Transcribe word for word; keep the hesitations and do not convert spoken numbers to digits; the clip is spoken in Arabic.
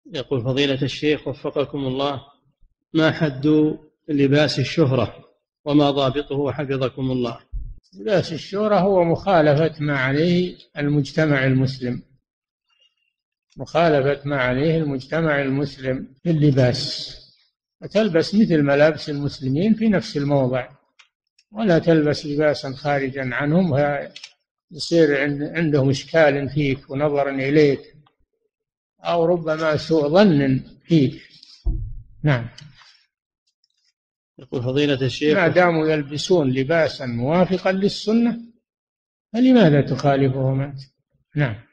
يقول فضيلة الشيخ وفقكم الله، ما حد لباس الشهرة وما ضابطه حفظكم الله؟ لباس الشهرة هو مخالفة ما عليه المجتمع المسلم، مخالفة ما عليه المجتمع المسلم في اللباس، وتلبس مثل ملابس المسلمين في نفس الموضع، ولا تلبس لباسا خارجا عنهم يصير عندهم إشكال فيك ونظر إليك أو ربما سوء ظن فيك. نعم. يقول فضيلة الشيخ ما داموا يلبسون لباسا موافقا للسنة فلماذا تخالفهم أنت؟ نعم.